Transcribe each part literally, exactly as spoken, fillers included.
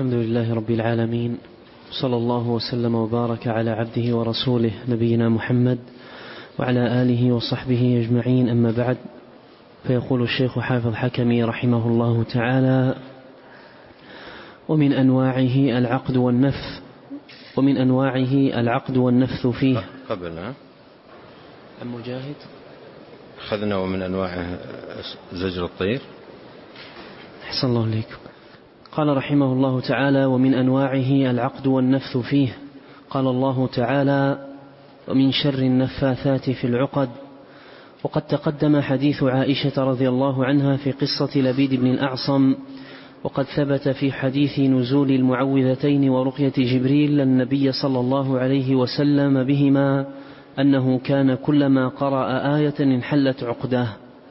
الحمد لله رب العالمين، صلى الله وسلم وبارك على عبده ورسوله نبينا محمد وعلى آله وصحبه أجمعين، أما بعد. فيقول الشيخ حافظ حكمي رحمه الله تعالى: ومن أنواعه العقد والنفث ومن أنواعه العقد والنفث فيه. قبلنا أم مجاهد أخذنا ومن أنواعه زجر الطير. أحسن الله إليكم. قال رحمه الله تعالى: ومن أنواعه العقد والنفث فيه. قال الله تعالى: ومن شر النفاثات في العقد. وقد تقدم حديث عائشة رضي الله عنها في قصة لبيد بن الأعصم، وقد ثبت في حديث نزول المعوذتين ورقية جبريل النبي صلى الله عليه وسلم بهما أنه كان كلما قرأ آية انحلت عقده.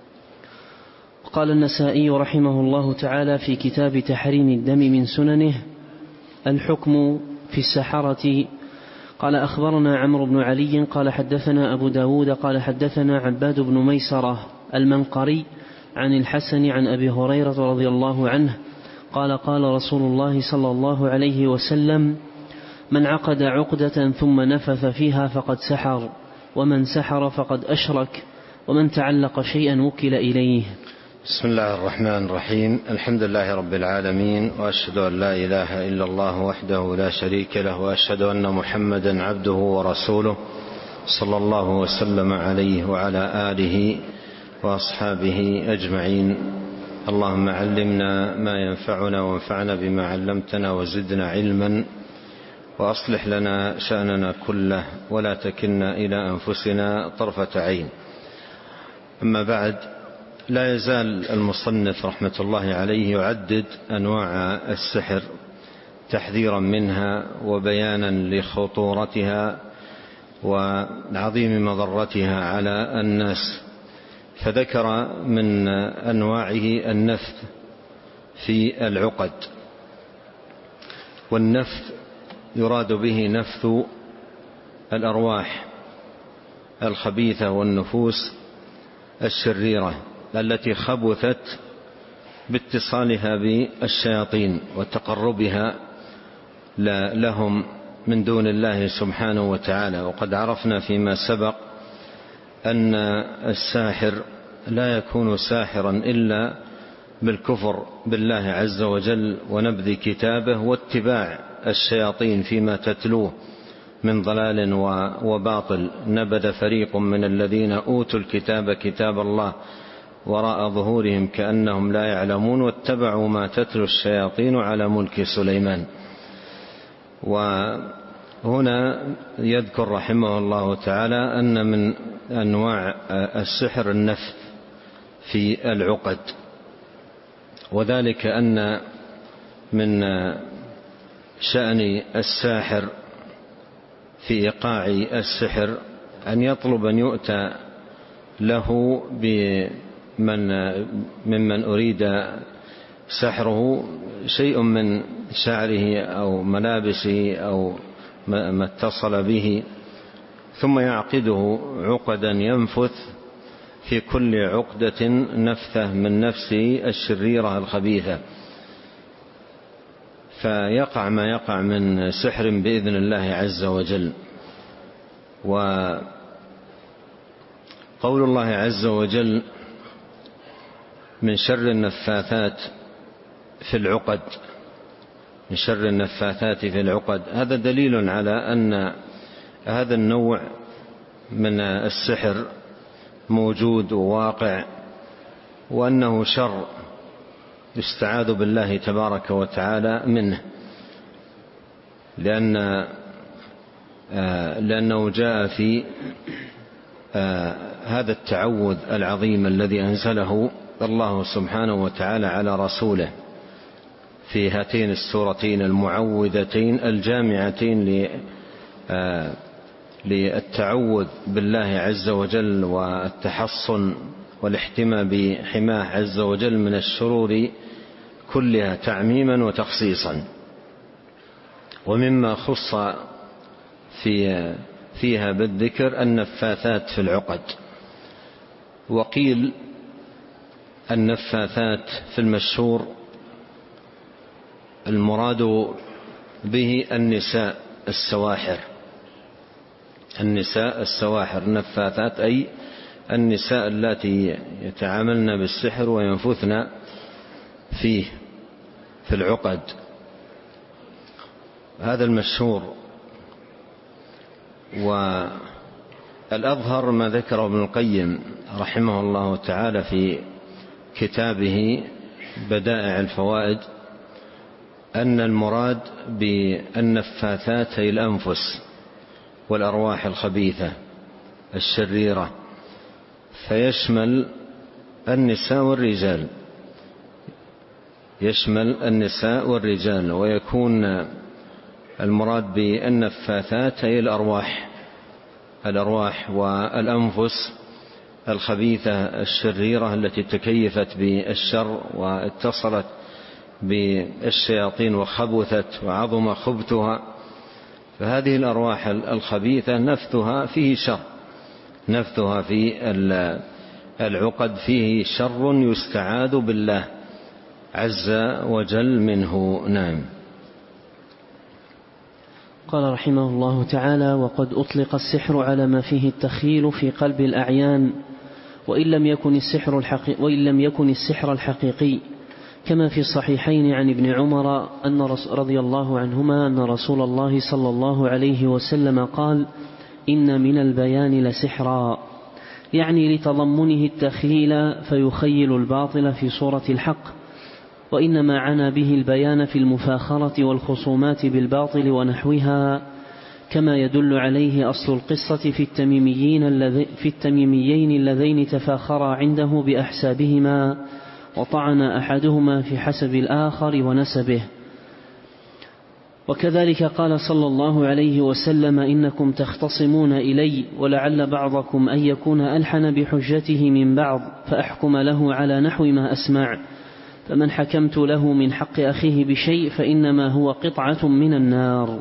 قال النسائي رحمه الله تعالى في كتاب تحريم الدم من سننه: الحكم في السحرة. قال أخبرنا عمرو بن علي قال حدثنا أبو داود قال حدثنا عباد بن ميسرة المنقري عن الحسن عن أبي هريرة رضي الله عنه قال: قال رسول الله صلى الله عليه وسلم: من عقد عقدة ثم نفث فيها فقد سحر، ومن سحر فقد أشرك، ومن تعلق شيئا وكل إليه. بسم الله الرحمن الرحيم. الحمد لله رب العالمين، وأشهد أن لا إله إلا الله وحده لا شريك له، وأشهد أن محمدا عبده ورسوله صلى الله وسلم عليه وعلى آله وأصحابه أجمعين. اللهم علمنا ما ينفعنا وانفعنا بما علمتنا وزدنا علما، وأصلح لنا شأننا كله ولا تكلنا إلى أنفسنا طرفة عين. أما بعد، لا يزال المصنف رحمة الله عليه يعدد أنواع السحر تحذيرا منها وبيانا لخطورتها وعظيم مضرتها على الناس، فذكر من أنواعه النفث في العقد. والنفث يراد به نفث الأرواح الخبيثة والنفوس الشريرة التي خبثت باتصالها بالشياطين وتقربها لهم من دون الله سبحانه وتعالى. وقد عرفنا فيما سبق أن الساحر لا يكون ساحرا إلا بالكفر بالله عز وجل ونبذ كتابه واتباع الشياطين فيما تتلوه من ضلال وباطل. نبذ فريق من الذين أوتوا الكتاب كتاب الله وراء ظهورهم كأنهم لا يعلمون، واتبعوا ما تتلو الشياطين على ملك سليمان. وهنا يذكر رحمه الله تعالى أن من أنواع السحر النفث في العقد، وذلك أن من شأن الساحر في إيقاع السحر أن يطلب أن يؤتى له بمن ممن أريد سحره شيء من شعره أو ملابسه أو ما اتصل به، ثم يعقده عقدا ينفث في كل عقدة نفثة من نفسه الشريرة الخبيثة، فيقع ما يقع من سحر بإذن الله عز وجل. وقول الله عز وجل: من شر النفاثات في العقد، من شر النفاثات في العقد، هذا دليل على أن هذا النوع من السحر موجود وواقع، وأنه شر يستعاذ بالله تبارك وتعالى منه، لأن لأنه جاء في هذا التعوذ العظيم الذي أنزله الله سبحانه وتعالى على رسوله في هاتين السورتين المعوذتين الجامعتين للتعوذ بالله عز وجل والتحصن والاحتماء بحماه عز وجل من الشرور كلها تعميما وتخصيصا. ومما خص في فيها بالذكر النفاثات في العقد. وقيل النفاثات في المشهور المراد به النساء السواحر، النساء السواحر النفاثات، أي النساء اللاتي يتعاملن بالسحر وينفثن فيه في العقد. هذا المشهور. والأظهر ما ذكره ابن القيم رحمه الله تعالى في كتابه بدائع الفوائد، أن المراد بالنفاثات هي الأنفس والأرواح الخبيثة الشريرة، فيشمل النساء والرجال، يشمل النساء والرجال. ويكون المراد بالنفاثات هي الأرواح، الأرواح والأنفس الخبيثة الشريرة التي تكيفت بالشر واتصلت بالشياطين وخبثت وعظم خبثها. فهذه الأرواح الخبيثة نفثها فيه شر، نفثها في العقد فيه شر يستعاذ بالله عز وجل منه. نعم. قال رحمه الله تعالى: وقد أطلق السحر على ما فيه التخيل في قلب الأعيان، وإن لم يكن السحر الحقيقي, وإن لم يكن السحر الحقيقي، كما في الصحيحين عن ابن عمر أن رضي الله عنهما أن رسول الله صلى الله عليه وسلم قال: إن من البيان لسحرا، يعني لتضمنه التخيل فيخيل الباطل في صورة الحق، وإنما عنى به البيان في المفاخرة والخصومات بالباطل ونحوها، كما يدل عليه أصل القصة في التميميين, الذي في التميميين اللذين تفاخرا عنده بأحسابهما، وطعن أحدهما في حسب الآخر ونسبه. وكذلك قال صلى الله عليه وسلم: إنكم تختصمون إلي، ولعل بعضكم أن يكون ألحن بحجته من بعض، فأحكم له على نحو ما أسمع، فمن حكمت له من حق أخيه بشيء فإنما هو قطعة من النار.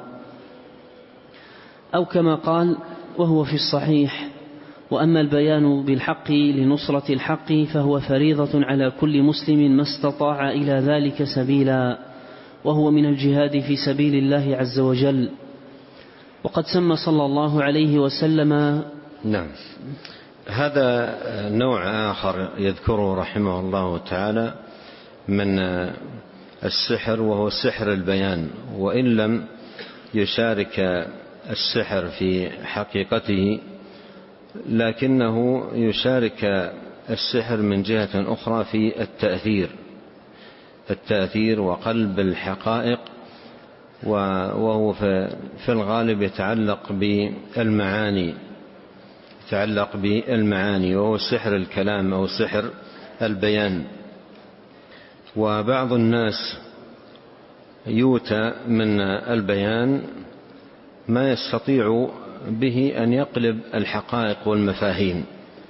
أو كما قال وهو في الصحيح: وأما البيان بالحق لنصرة الحق فهو فريضة على كل مسلم ما استطاع إلى ذلك سبيلا، وهو من الجهاد في سبيل الله عز وجل. وقد سمى صلى الله عليه وسلم. نعم. هذا نوع آخر يذكره رحمه الله تعالى من السحر، وهو سحر البيان، وإن لم يشارك السحر في حقيقته، لكنه يشارك السحر من جهة أخرى في التأثير، التأثير وقلب الحقائق، وهو في الغالب يتعلق بالمعاني، يتعلق بالمعاني، وهو سحر الكلام أو سحر البيان. وبعض الناس يؤتى من البيان ما يستطيع به أن يقلب الحقائق والمفاهيم،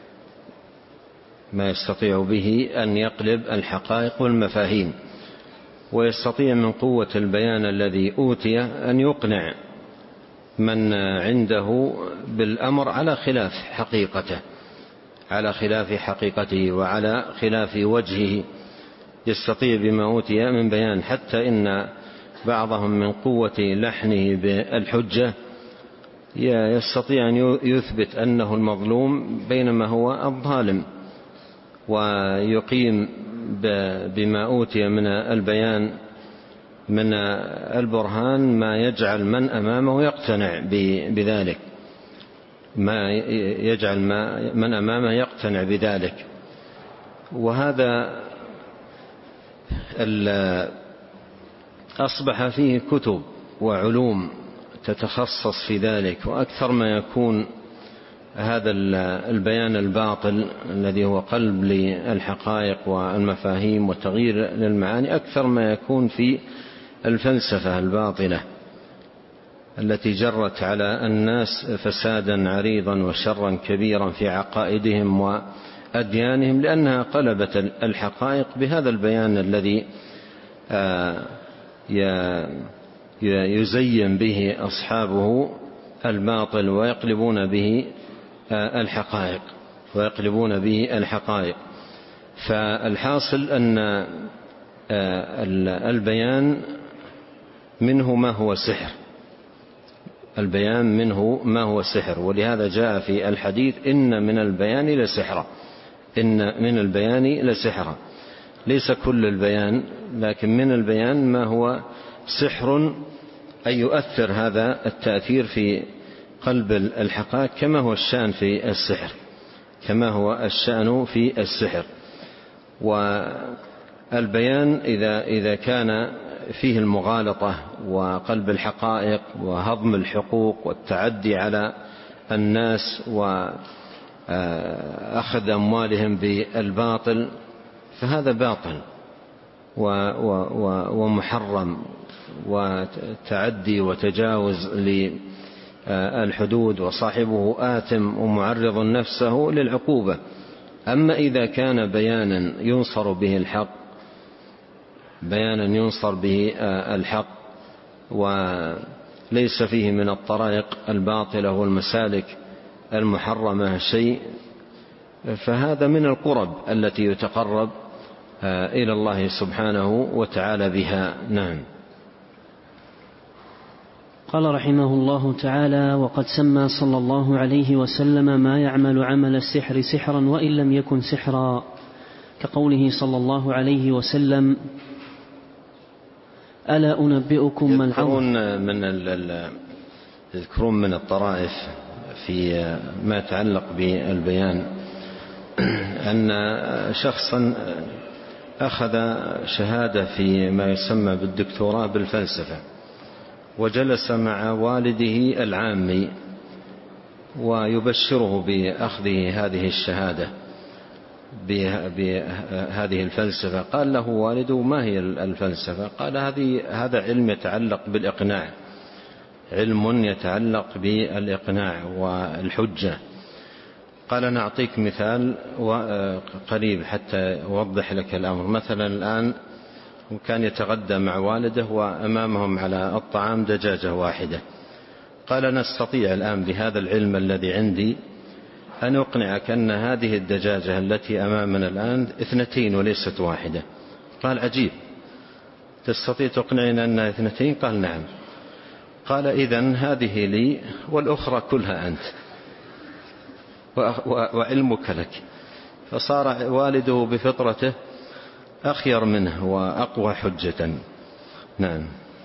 ما يستطيع به أن يقلب الحقائق والمفاهيم، ويستطيع من قوة البيان الذي أوتي أن يقنع من عنده بالأمر على خلاف حقيقته، على خلاف حقيقته وعلى خلاف وجهه. يستطيع بما أوتي من بيان، حتى إن بعضهم من قوة لحنه بالحجة يستطيع أن يثبت أنه المظلوم بينما هو الظالم، ويقيم بما أوتي من البيان من البرهان ما يجعل من أمامه يقتنع بذلك، ما يجعل من أمامه يقتنع بذلك. وهذا أصبح فيه كتب وعلوم تتخصص في ذلك، وأكثر ما يكون هذا البيان الباطل الذي هو قلب للحقائق والمفاهيم وتغيير للمعاني، أكثر ما يكون في الفلسفة الباطلة التي جرت على الناس فسادا عريضا وشرا كبيرا في عقائدهم وأديانهم، لأنها قلبت الحقائق بهذا البيان الذي يزين به أصحابه الباطل ويقلبون به الحقائق ويقلبون به الحقائق. فالحاصل أن البيان منه ما هو سحر، البيان منه ما هو سحر، ولهذا جاء في الحديث إن من البيان لسحرا، إن من البيان لسحرا، ليس كل البيان، لكن من البيان ما هو سحر، أن يؤثر هذا التأثير في قلب الحقائق كما هو الشأن في السحر، كما هو الشأن في السحر. والبيان إذا إذا كان فيه المغالطة وقلب الحقائق وهضم الحقوق والتعدي على الناس وأخذ أموالهم بالباطل، فهذا باطل ومحرم وتعدي وتجاوز للحدود، وصاحبه آثم ومعرض نفسه للعقوبة. أما إذا كان بيانا ينصر به الحق، بيانا ينصر به الحق وليس فيه من الطرائق الباطلة والمسالك المحرمة شيء، فهذا من القرب التي يتقرب إلى الله سبحانه وتعالى بها. نعم. قال رحمه الله تعالى: وقد سمى صلى الله عليه وسلم ما يعمل عمل السحر سحرا وإن لم يكن سحرا، كقوله صلى الله عليه وسلم: ألا أنبئكم ما العظم. من يذكرون من الطرائف في ما يتعلق بالبيان أن شخصا أخذ شهادة في ما يسمى بالدكتوراه بالفلسفة، وجلس مع والده العامي ويبشره بأخذه هذه الشهادة بهذه الفلسفة. قال له والده: ما هي الفلسفة؟ قال: هذه هذا علم يتعلق بالإقناع، علم يتعلق بالإقناع والحجة. قال: نعطيك مثال قريب حتى أوضح لك الأمر. مثلا الآن كان يتغدى مع والده وأمامهم على الطعام دجاجة واحدة. قال: نستطيع الآن بهذا العلم الذي عندي أن أقنعك أن هذه الدجاجة التي أمامنا الآن اثنتين وليست واحدة. قال: عجيب، تستطيع تقنعنا أنها اثنتين؟ قال: نعم. قال: إذن هذه لي والأخرى كلها أنت وعلمك لك. فصار والده بفطرته أخير منه وأقوى حجة. نعم.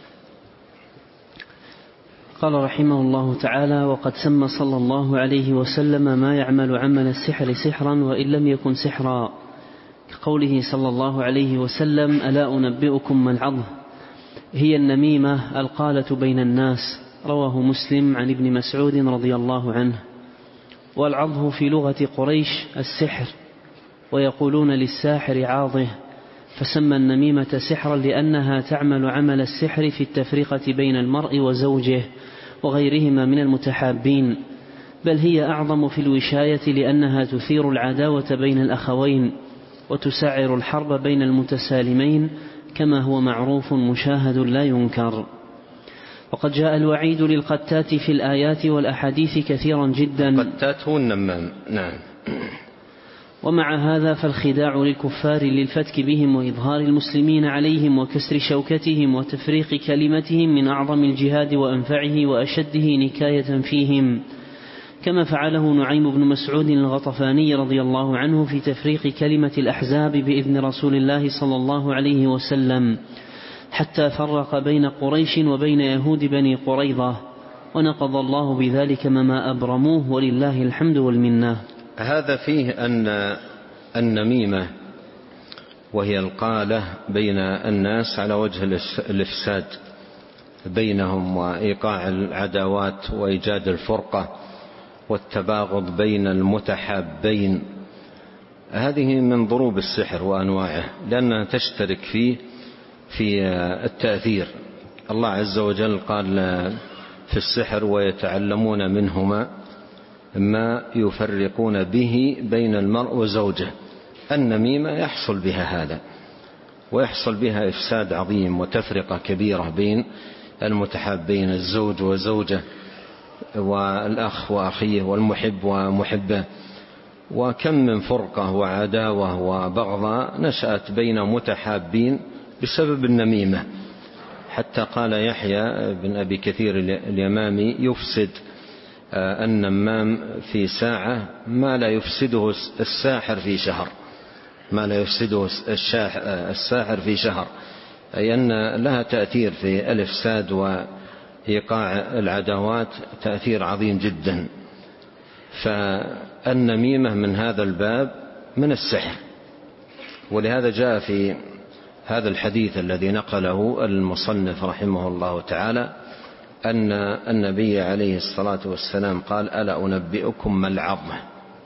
قال رحمه الله تعالى: وقد سمى صلى الله عليه وسلم ما يعمل عمل السحر سحرا وإن لم يكن سحرا، كقوله صلى الله عليه وسلم: ألا أنبئكم ما العظم. هي النميمة القالة بين الناس. رواه مسلم عن ابن مسعود رضي الله عنه. والعظه في لغة قريش السحر، ويقولون للساحر عاظه، فسمى النميمة سحرا لأنها تعمل عمل السحر في التفرقة بين المرء وزوجه وغيرهما من المتحابين، بل هي أعظم في الوشاية لأنها تثير العداوة بين الأخوين وتسعر الحرب بين المتسالمين، كما هو معروف مشاهد لا ينكر. وقد جاء الوعيد للقتات في الآيات والأحاديث كثيرا جدا. القتات هو النمام. نعم. ومع هذا فالخداع للكفار للفتك بهم وإظهار المسلمين عليهم وكسر شوكتهم وتفريق كلمتهم من أعظم الجهاد وأنفعه وأشده نكاية فيهم، كما فعله نعيم بن مسعود الغطفاني رضي الله عنه في تفريق كلمة الأحزاب بإذن رسول الله صلى الله عليه وسلم، حتى فرق بين قريش وبين يهود بني قريظة، ونقض الله بذلك مما أبرموه، ولله الحمد والمنة. هذا فيه أن النميمة وهي القالة بين الناس على وجه الإفساد بينهم وإيقاع العداوات وإيجاد الفرقة والتباغض بين المتحابين. هذه من ضروب السحر وأنواعه، لأنها تشترك فيه في التأثير. الله عز وجل قال في السحر: ويتعلمون منهما ما يفرقون به بين المرء وزوجه. النميمة يحصل بها هذا، ويحصل بها إفساد عظيم وتفرقة كبيرة بين المتحابين، الزوج وزوجه والأخ وأخيه والمحب ومحبه. وكم من فرقة وعداوة وبغضاء نشأت بين متحابين بسبب النميمة، حتى قال يحيى بن أبي كثير اليمامي يفسد النمام في ساعة ما لا يفسده الساحر في شهر، ما لا يفسده الساحر في شهر، أي أن لها تأثير في الإفساد وإيقاع العداوات تأثير عظيم جدا. فالنميمة من هذا الباب من السحر، ولهذا جاء في هذا الحديث الذي نقله المصنف رحمه الله تعالى أن النبي عليه الصلاة والسلام قال: ألا أنبئكم ما العظة؟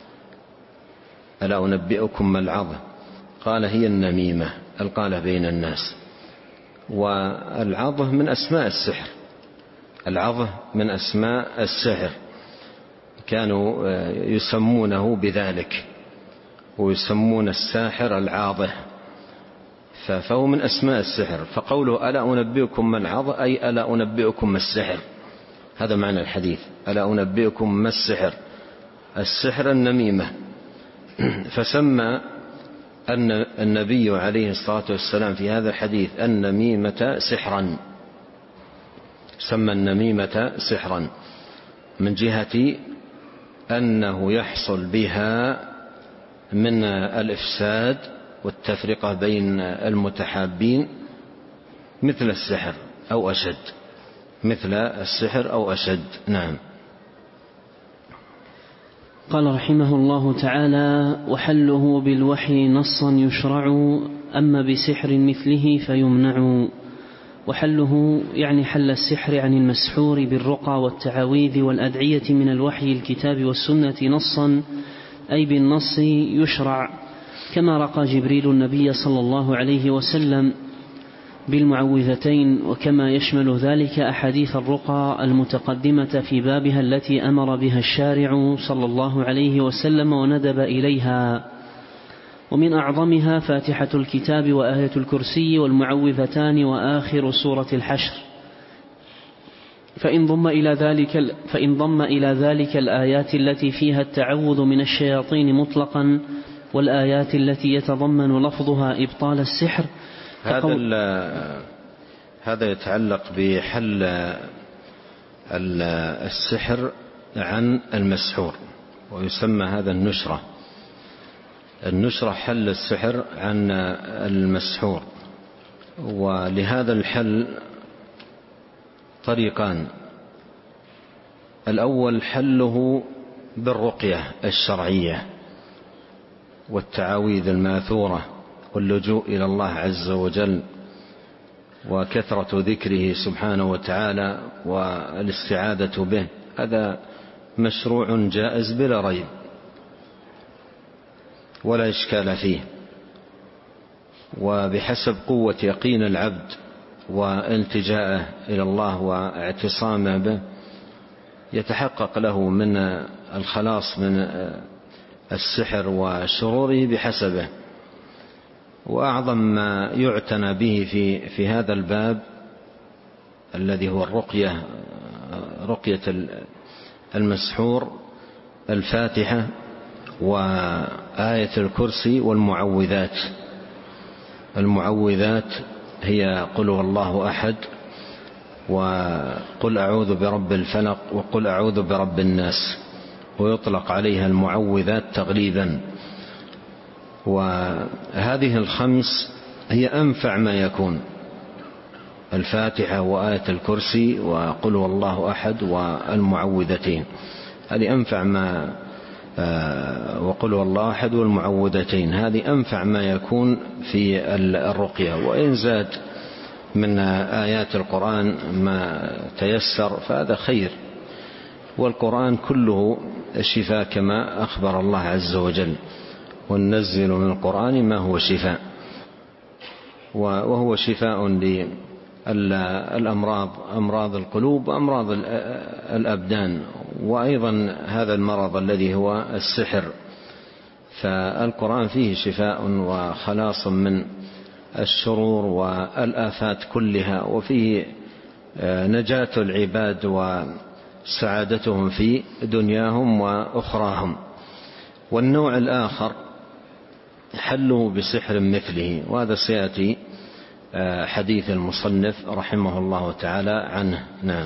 ألا أنبئكم ما العظة؟ قال: هي النميمة القالة بين الناس. والعظة من أسماء السحر، العظة من أسماء السحر، كانوا يسمونه بذلك، ويسمون الساحر العاظة، فهو من أسماء السحر. فقوله ألا أنبئكم ما العظة أي ألا أنبئكم ما السحر، هذا معنى الحديث، ألا أنبئكم ما السحر، السحر النميمة. فسمى أن النبي عليه الصلاة والسلام في هذا الحديث النميمة سحرا، سمى النميمة سحرا من جهة أنه يحصل بها من الإفساد والتفرقة بين المتحابين مثل السحر أو أشد، مثل السحر أو أشد. نعم. قال رحمه الله تعالى: وحله بالوحي نصا يشرع، أما بسحر مثله فيمنع. وحله يعني حل السحر عن المسحور بالرقى والتعاويذ والأدعية من الوحي الكتاب والسنة نصا، أي بالنص يشرع، كما رقى جبريل النبي صلى الله عليه وسلم بالمعوذتين، وكما يشمل ذلك أحاديث الرقى المتقدمة في بابها التي أمر بها الشارع صلى الله عليه وسلم وندب إليها. ومن أعظمها فاتحة الكتاب وآية الكرسي والمعوذتان وآخر سورة الحشر. فإن ضم إلى ذلك فإن ضم إلى ذلك الآيات التي فيها التعوذ من الشياطين مطلقا، والآيات التي يتضمن لفظها إبطال السحر. هذا هذا يتعلق بحل السحر عن المسحور، ويسمى هذا النشرة. النشرة حل السحر عن المسحور. ولهذا الحل طريقان: الأول حله بالرقية الشرعية والتعاويذ الماثورة واللجوء إلى الله عز وجل وكثرة ذكره سبحانه وتعالى والاستعاذة به، هذا مشروع جائز بلا ريب ولا إشكال فيه، وبحسب قوة يقين العبد والتجاءه إلى الله واعتصامه به يتحقق له من الخلاص من السحر وشروره بحسبه. وأعظم ما يعتنى به في في هذا الباب الذي هو الرقية، رقية المسحور، الفاتحة وآية الكرسي والمعوذات. المعوذات هي قل هو الله أحد، وقل أعوذ برب الفلق، وقل أعوذ برب الناس، ويطلق عليها المعوذات تغليبا. وهذه الخمس هي أنفع ما يكون: الفاتحة وآية الكرسي وقل هو الله أحد والمعوذتين، هذه أنفع ما وقل هو الله أحد والمعوذتين، هذه أنفع ما يكون في الرقية. وإن زاد من آيات القرآن ما تيسر فهذا خير، والقرآن كله شفاء كما أخبر الله عز وجل: وننزل من القرآن ما هو شفاء. وهو شفاء للأمراض، أمراض القلوب وأمراض الأبدان، وأيضا هذا المرض الذي هو السحر. فالقرآن فيه شفاء وخلاص من الشرور والآفات كلها، وفيه نجاة العباد وسعادتهم في دنياهم وأخراهم. والنوع الآخر حله بسحر مثله، وهذا سيأتي حديث المصنف رحمه الله تعالى عنه. نعم.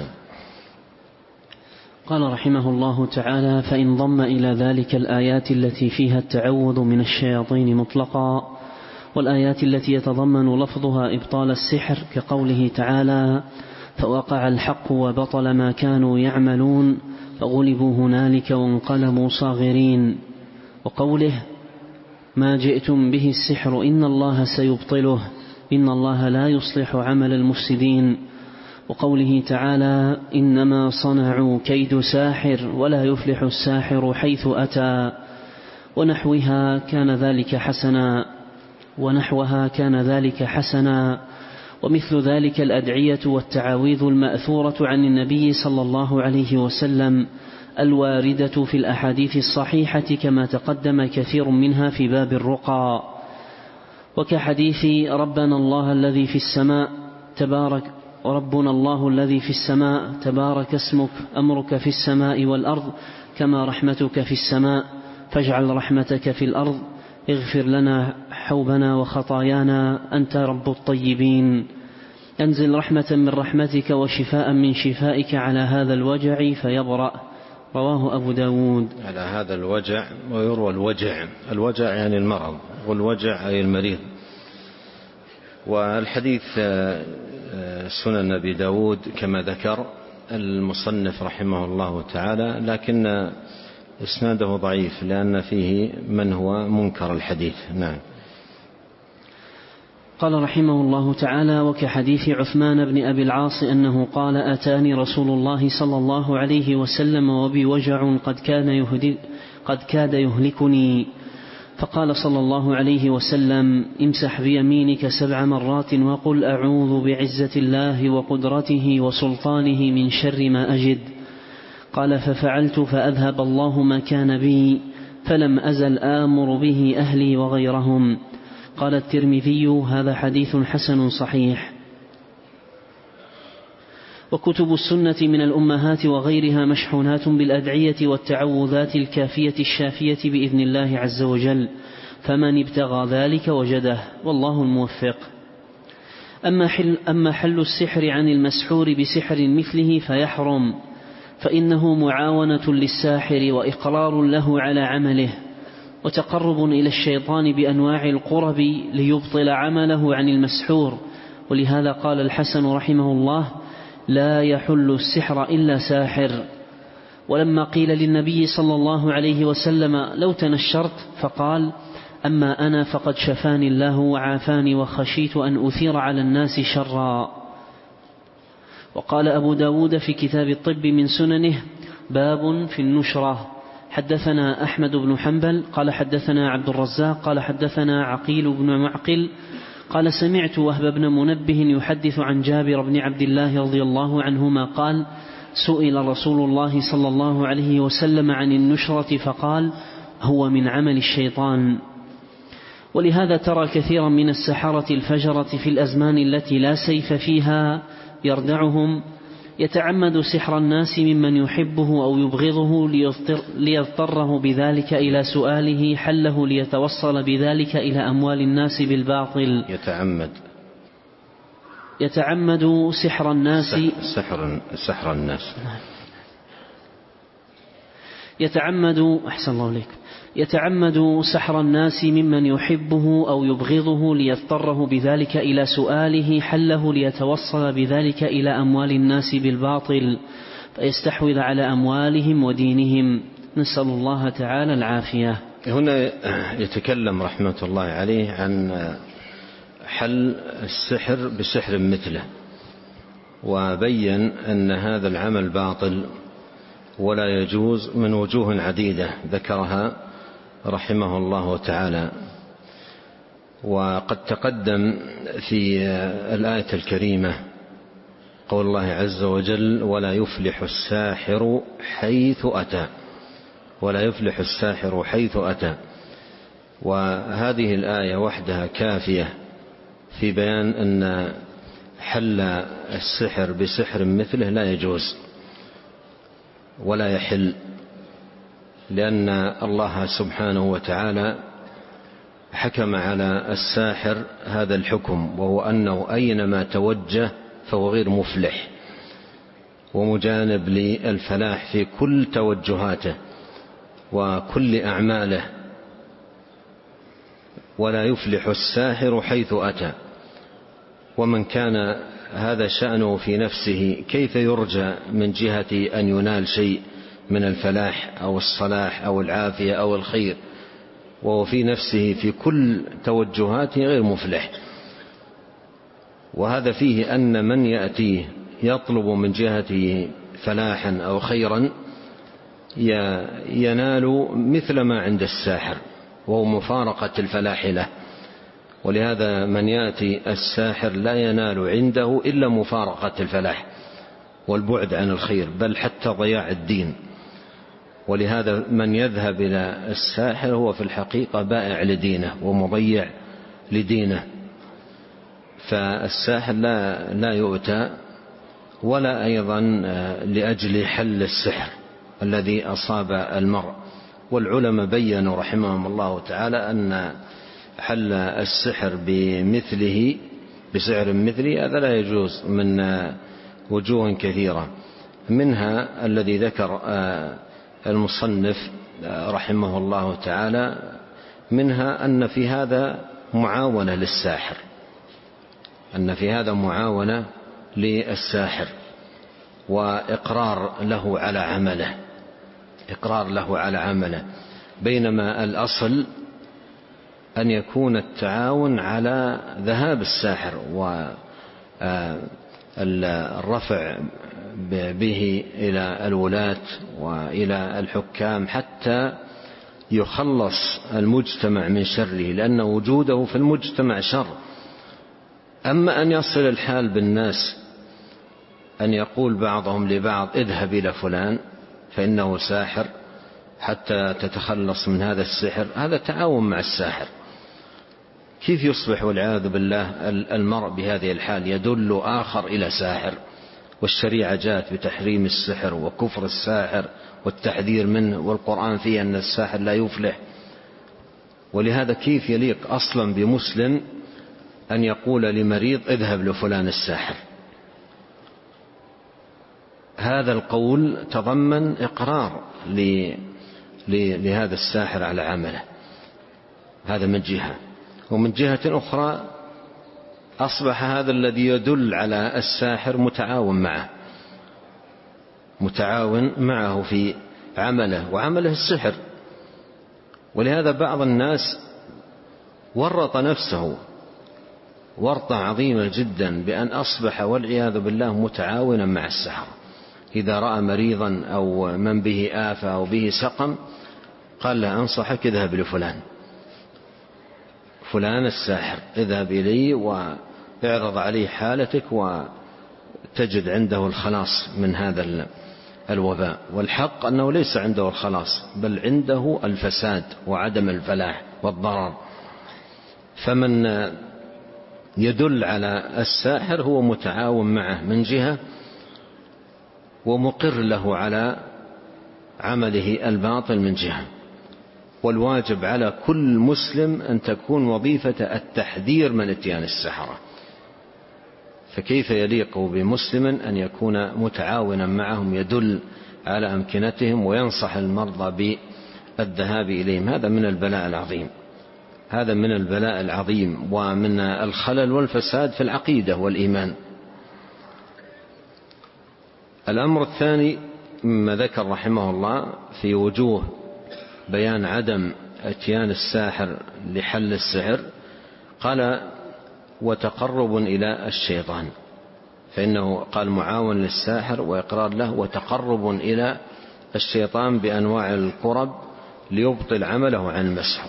قال رحمه الله تعالى: فإن ضم إلى ذلك الآيات التي فيها التعوذ من الشياطين مطلقا، والآيات التي يتضمن لفظها إبطال السحر كقوله تعالى: فوقع الحق وبطل ما كانوا يعملون فغلبوا هنالك وانقلبوا صاغرين، وقوله: ما جئتم به السحر إن الله سيبطله إن الله لا يصلح عمل المفسدين، وقوله تعالى: إنما صنعوا كيد ساحر ولا يفلح الساحر حيث أتى، ونحوها كان ذلك حسنا ونحوها كان ذلك حسنا ومثل ذلك الأدعية والتعاويذ المأثورة عن النبي صلى الله عليه وسلم الواردة في الأحاديث الصحيحة كما تقدم كثير منها في باب الرقى، وكحديث ربنا الله الذي في السماء تبارك وربنا الله الذي في السماء تبارك اسمك أمرك في السماء والأرض كما رحمتك في السماء فاجعل رحمتك في الأرض اغفر لنا حوبنا وخطايانا أنت رب الطيبين، أنزل رحمة من رحمتك وشفاء من شفائك على هذا الوجع فيبرأ. رواه أبو داود. على هذا الوجع، ويروى الوجع، الوجع يعني المرض، والوجع أي المريض. والحديث سنن أبي داود كما ذكر المصنف رحمه الله تعالى، لكن إسناده ضعيف لأن فيه من هو منكر الحديث. نعم. قال رحمه الله تعالى: وكحديث عثمان بن أبي العاص أنه قال: أتاني رسول الله صلى الله عليه وسلم وبي وجع قد كان يهدي قد كاد يهلكني، فقال صلى الله عليه وسلم: امسح بيمينك سبع مرات وقل أعوذ بعزة الله وقدرته وسلطانه من شر ما أجد. قال: ففعلت فأذهب الله ما كان بي فلم أزل آمر به أهلي وغيرهم. قال الترمذي: هذا حديث حسن صحيح. وكتب السنة من الأمهات وغيرها مشحونات بالأدعية والتعوذات الكافية الشافية بإذن الله عز وجل، فمن ابتغى ذلك وجده، والله الموفق. أما حل, أما حل السحر عن المسحور بسحر مثله فيحرم، فإنه معاونة للساحر وإقرار له على عمله، وتقرب إلى الشيطان بأنواع القرب ليبطل عمله عن المسحور. ولهذا قال الحسن رحمه الله: لا يحل السحر إلا ساحر. ولما قيل للنبي صلى الله عليه وسلم: لو تنشرت، فقال: أما أنا فقد شفاني الله وعافاني وخشيت أن أثير على الناس شرا. وقال أبو داود في كتاب الطب من سننه: باب في النشرة. حدثنا أحمد بن حنبل قال حدثنا عبد الرزاق قال حدثنا عقيل بن معقل قال: سمعت وهب بن منبه يحدث عن جابر بن عبد الله رضي الله عنهما قال: سئل رسول الله صلى الله عليه وسلم عن النشرة فقال: هو من عمل الشيطان. ولهذا ترى كثيرا من السحرة الفجرة في الأزمان التي لا سيف فيها يردعهم يتعمد سحر الناس ممن يحبه أو يبغضه ليضطره بذلك إلى سؤاله حله ليتوصل بذلك إلى أموال الناس بالباطل. يتعمد يتعمد سحر الناس سحر سحر الناس يتعمد أحسن الله عليك يتعمد سحر الناس ممن يحبه أو يبغضه ليضطره بذلك إلى سؤاله حله ليتوصل بذلك إلى أموال الناس بالباطل فيستحوذ على أموالهم ودينهم، نسأل الله تعالى العافية. هنا يتكلم رحمة الله عليه عن حل السحر بسحر مثله، وبين أن هذا العمل باطل ولا يجوز من وجوه عديدة ذكرها رحمه الله تعالى. وقد تقدم في الآية الكريمة قول الله عز وجل: ولا يفلح الساحر حيث أتى، ولا يفلح الساحر حيث أتى. وهذه الآية وحدها كافية في بيان أن حل السحر بسحر مثله لا يجوز ولا يحل، لأن الله سبحانه وتعالى حكم على الساحر هذا الحكم، وهو أنه أينما توجه فهو غير مفلح ومجانب للفلاح في كل توجهاته وكل أعماله، ولا يفلح الساحر حيث أتى. ومن كان هذا شأنه في نفسه كيف يرجى من جهة أن ينال شيء من الفلاح أو الصلاح أو العافية أو الخير وهو في نفسه في كل توجهاته غير مفلح؟ وهذا فيه أن من يأتيه يطلب من جهته فلاحا أو خيرا ينال مثل ما عند الساحر، وهو مفارقة الفلاح له. ولهذا من يأتي الساحر لا ينال عنده إلا مفارقة الفلاح والبعد عن الخير، بل حتى ضياع الدين. ولهذا من يذهب إلى الساحر هو في الحقيقة بائع لدينه ومضيع لدينه. فالساحر لا, لا يؤتى ولا أيضا لأجل حل السحر الذي أصاب المرء. والعلماء بيّنوا رحمهم الله تعالى أن حل السحر بمثله بسعر مثله هذا لا يجوز من وجوه كثيرة، منها الذي ذكر المصنف رحمه الله تعالى، منها أن في هذا معاونة للساحر، أن في هذا معاونة للساحر وإقرار له على عمله، إقرار له على عمله، بينما الأصل أن يكون التعاون على ذهاب الساحر والرفع به إلى الولاة وإلى الحكام حتى يخلص المجتمع من شره، لأن وجوده في المجتمع شر. أما أن يصل الحال بالناس أن يقول بعضهم لبعض اذهب إلى فلان فإنه ساحر حتى تتخلص من هذا السحر، هذا تعاون مع الساحر. كيف يصبح والعياذ بالله المرء بهذه الحال يدل آخر إلى ساحر، والشريعة جاءت بتحريم السحر وكفر الساحر والتحذير منه، والقرآن فيه أن الساحر لا يفلح. ولهذا كيف يليق أصلا بمسلم أن يقول لمريض اذهب لفلان الساحر؟ هذا القول تضمن إقرار لهذا الساحر على عمله، هذا من جهة. ومن جهة أخرى أصبح هذا الذي يدل على الساحر متعاون معه متعاون معه في عمله وعمله السحر. ولهذا بعض الناس ورط نفسه ورطة عظيمة جدا بأن أصبح والعياذ بالله متعاونا مع السحر. إذا رأى مريضا أو من به آفة أو به سقم قال له أنصحك اذهب لفلان فلان الساحر، اذهب إليه واعرض عليه حالتك وتجد عنده الخلاص من هذا الوباء. والحق أنه ليس عنده الخلاص بل عنده الفساد وعدم الفلاح والضرر. فمن يدل على الساحر هو متعاون معه من جهة ومقر له على عمله الباطل من جهة. والواجب على كل مسلم أن تكون وظيفة التحذير من اتيان السحرة. فكيف يليق بمسلم أن يكون متعاونا معهم يدل على أمكنتهم وينصح المرضى بالذهاب إليهم؟ هذا من البلاء العظيم، هذا من البلاء العظيم ومن الخلل والفساد في العقيدة والإيمان. الأمر الثاني مما ذكر رحمه الله في وجوه بيان عدم اتيان الساحر لحل السحر، قال وتقرب إلى الشيطان، فإنه قال معاون للساحر وإقرار له وتقرب إلى الشيطان بأنواع القرب ليبطل عمله عن المسحور.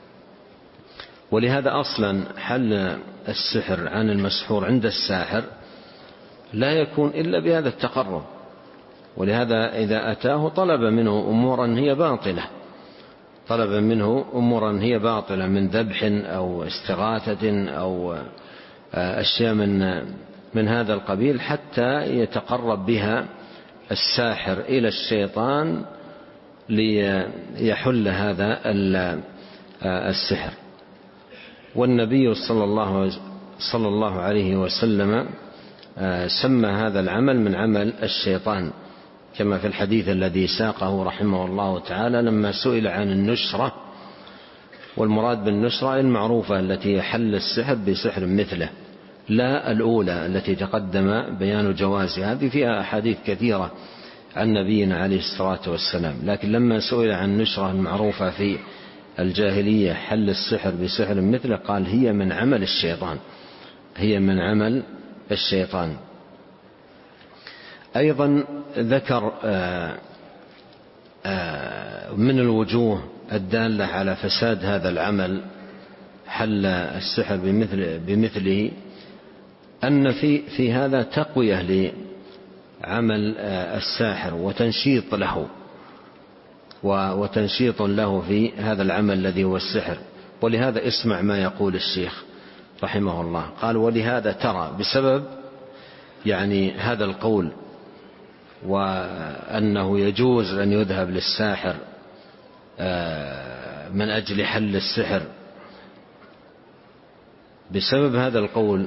ولهذا أصلا حل السحر عن المسحور عند الساحر لا يكون إلا بهذا التقرب. ولهذا إذا أتاه طلب منه أمورا هي باطلة طلب منه أمورا هي باطلة من ذبح أو استغاثة أو أشياء من من هذا القبيل حتى يتقرب بها الساحر إلى الشيطان ليحل هذا السحر. والنبي صلى الله, صلى الله عليه وسلم سمى هذا العمل من عمل الشيطان، كما في الحديث الذي ساقه رحمه الله تعالى لما سئل عن النشرة، والمراد بالنشرة المعروفة التي حل السحر بسحر مثله، لا الأولى التي تقدم بيان جوازها، هذه فيها أحاديث كثيرة عن نبينا عليه الصلاة والسلام. لكن لما سئل عن النشرة المعروفة في الجاهلية حل السحر بسحر مثله قال هي من عمل الشيطان، هي من عمل الشيطان. أيضا ذكر من الوجوه الدالة على فساد هذا العمل حل السحر بمثل بمثله أن في في هذا تقوية لعمل الساحر وتنشيط له وتنشيط له في هذا العمل الذي هو السحر. ولهذا اسمع ما يقول الشيخ رحمه الله، قال: ولهذا ترى بسبب يعني هذا القول وأنه يجوز أن يذهب للساحر من أجل حل السحر، بسبب هذا القول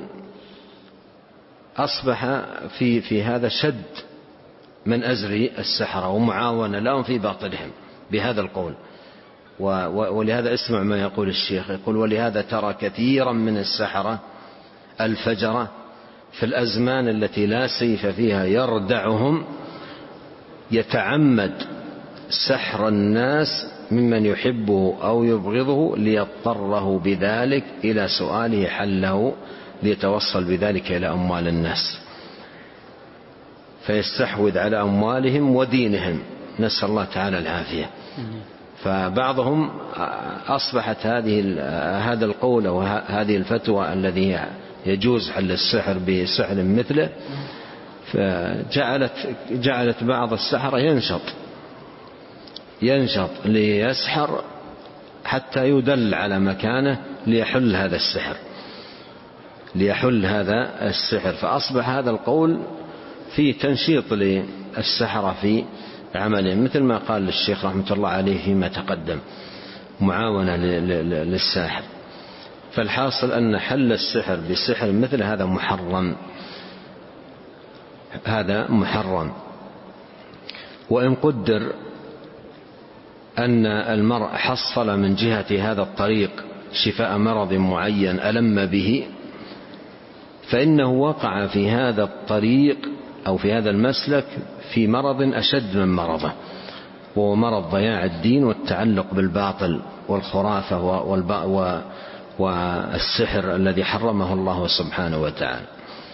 أصبح في في هذا شد من أزر السحرة ومعاونة لهم في باطلهم بهذا القول. ولهذا اسمع ما يقول الشيخ، يقول: ولهذا ترى كثيرا من السحرة الفجرة في الأزمان التي لا سيف فيها يردعهم يتعمد سحر الناس ممن يحبه أو يبغضه ليضطره بذلك إلى سؤاله حله ليتوصل بذلك إلى أموال الناس، فيستحوذ على أموالهم ودينهم، نسأل الله تعالى العافية. فبعضهم أصبحت هذه هذا القول وهذه الفتوى الذي يجوز حل السحر بسحر مثله، فجعلت جعلت بعض السحرة ينشط ينشط ليسحر حتى يدل على مكانه ليحل هذا السحر ليحل هذا السحر فأصبح هذا القول في تنشيط للسحرة في عمله، مثل ما قال الشيخ رحمة الله عليه فيما تقدم، معاونة للساحر. فالحاصل أن حل السحر بسحر مثل هذا محرم، هذا محرم. وإن قدر أن المرء حصل من جهة هذا الطريق شفاء مرض معين ألم به، فإنه وقع في هذا الطريق أو في هذا المسلك في مرض أشد من مرضه، وهو مرض ضياع الدين والتعلق بالباطل والخرافة والسحر الذي حرمه الله سبحانه وتعالى.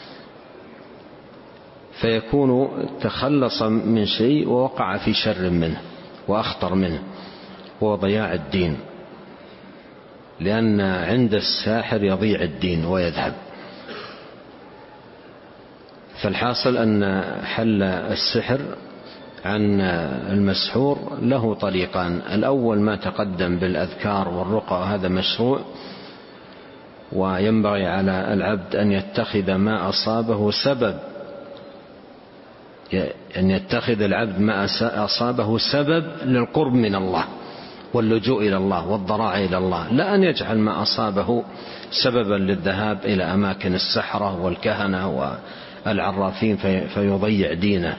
فيكون تخلص من شيء ووقع في شر منه وأخطر منه، وهو ضياع الدين، لأن عند الساحر يضيع الدين ويذهب. فالحاصل أن حل السحر عن المسحور له طريقان: الأول ما تقدم بالأذكار والرقى، هذا مشروع، وينبغي على العبد أن يتخذ ما أصابه سبب أن يتخذ العبد ما أصابه سبب للقرب من الله واللجوء إلى الله والضراع إلى الله، لا أن يجعل ما أصابه سببا للذهاب إلى أماكن السحرة والكهنة والعرافين فيضيع دينه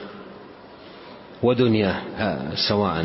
ودنياه سواء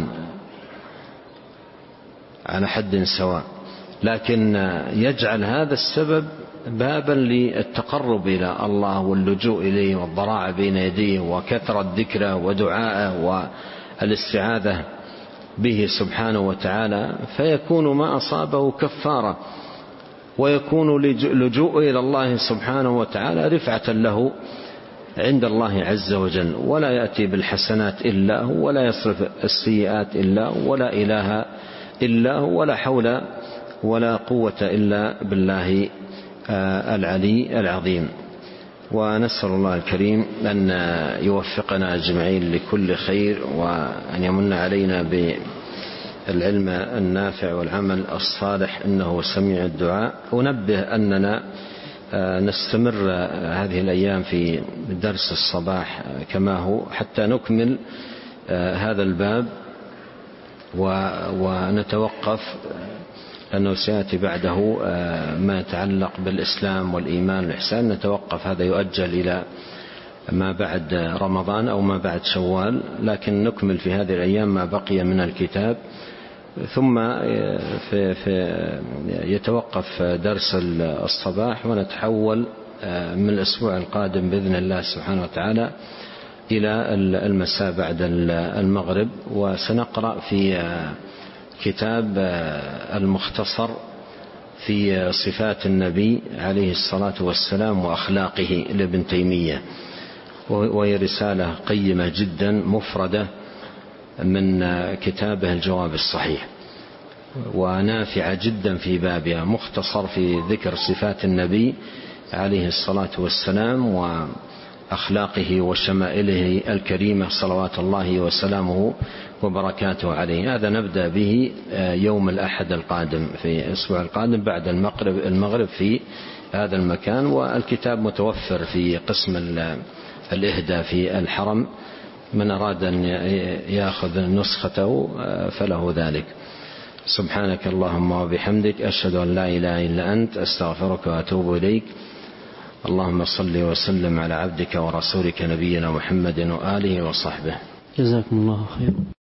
على حد سواء، لكن يجعل هذا السبب بابا للتقرب إلى الله واللجوء إليه والضراع بين يديه وكثرة ذكره ودعائه والاستعاذة به سبحانه وتعالى، فيكون ما أصابه كفارة، ويكون لجوء إلى الله سبحانه وتعالى رفعة له عند الله عز وجل، ولا يأتي بالحسنات إلا هو، ولا يصرف السيئات إلا هو، ولا إله إلا هو، ولا حول ولا قوة إلا بالله العلي العظيم. ونسأل الله الكريم أن يوفقنا أجمعين لكل خير، وأن يمن علينا بالعلم النافع والعمل الصالح، إنه سميع الدعاء. أنبه أننا نستمر هذه الأيام في درس الصباح كما هو حتى نكمل هذا الباب، ونتوقف أنه سيأتي بعده ما يتعلق بالإسلام والإيمان والإحسان، نتوقف، هذا يؤجل إلى ما بعد رمضان أو ما بعد شوال، لكن نكمل في هذه الأيام ما بقي من الكتاب. ثم في في يتوقف درس الصباح، ونتحول من الأسبوع القادم بإذن الله سبحانه وتعالى إلى المساء بعد المغرب، وسنقرأ في كتاب المختصر في صفات النبي عليه الصلاة والسلام وأخلاقه لابن تيمية، وهي رسالة قيمة جدا مفردة من كتابه الجواب الصحيح، ونافعة جدا في بابها، مختصر في ذكر صفات النبي عليه الصلاة والسلام وأخلاقه وشمائله الكريمة صلوات الله وسلامه وبركاته عليه. هذا نبدأ به يوم الأحد القادم في الأسبوع القادم بعد المغرب المغرب في هذا المكان، والكتاب متوفر في قسم الإهداء في الحرم، من أراد أن يأخذ نسخته فله ذلك. سبحانك اللهم وبحمدك، أشهد أن لا إله إلا أنت، أستغفرك وأتوب إليك. اللهم صل وسلم على عبدك ورسولك نبينا محمد وآله وصحبه. جزاكم الله خيرا.